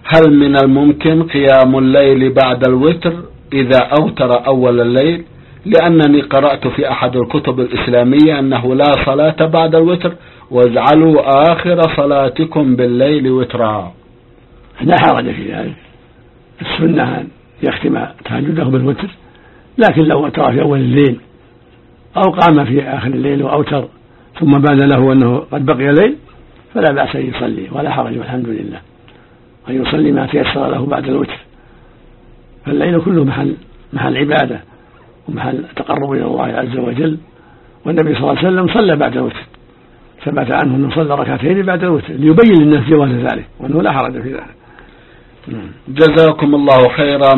هل من الممكن قيام الليل بعد الوتر إذا أوتر أول الليل؟ لأنني قرأت في أحد الكتب الإسلامية أنه لا صلاة بعد الوتر، واجعلوا آخر صلاتكم بالليل وترا. لا حرج في ذلك، السنة أن يختم تهجده بالوتر، لكن لو وتر في أول الليل أو قام في آخر الليل وأوتر ثم بان له أنه قد بقي ليل فلا بأس أن يصلي ولا حرج، والحمد لله، أن يصلي ما تيسر له بعد الوتر. فالليل كله محل عبادة ومحل تقرب إلى الله عز وجل، والنبي صلى الله عليه وسلم صلى بعد الوتر، ثبت عنه أنه صلى ركعتين بعد الوتر ليبين للناس جواز ذلك وأنه لا حرج في ذلك. جزاكم الله خيرا.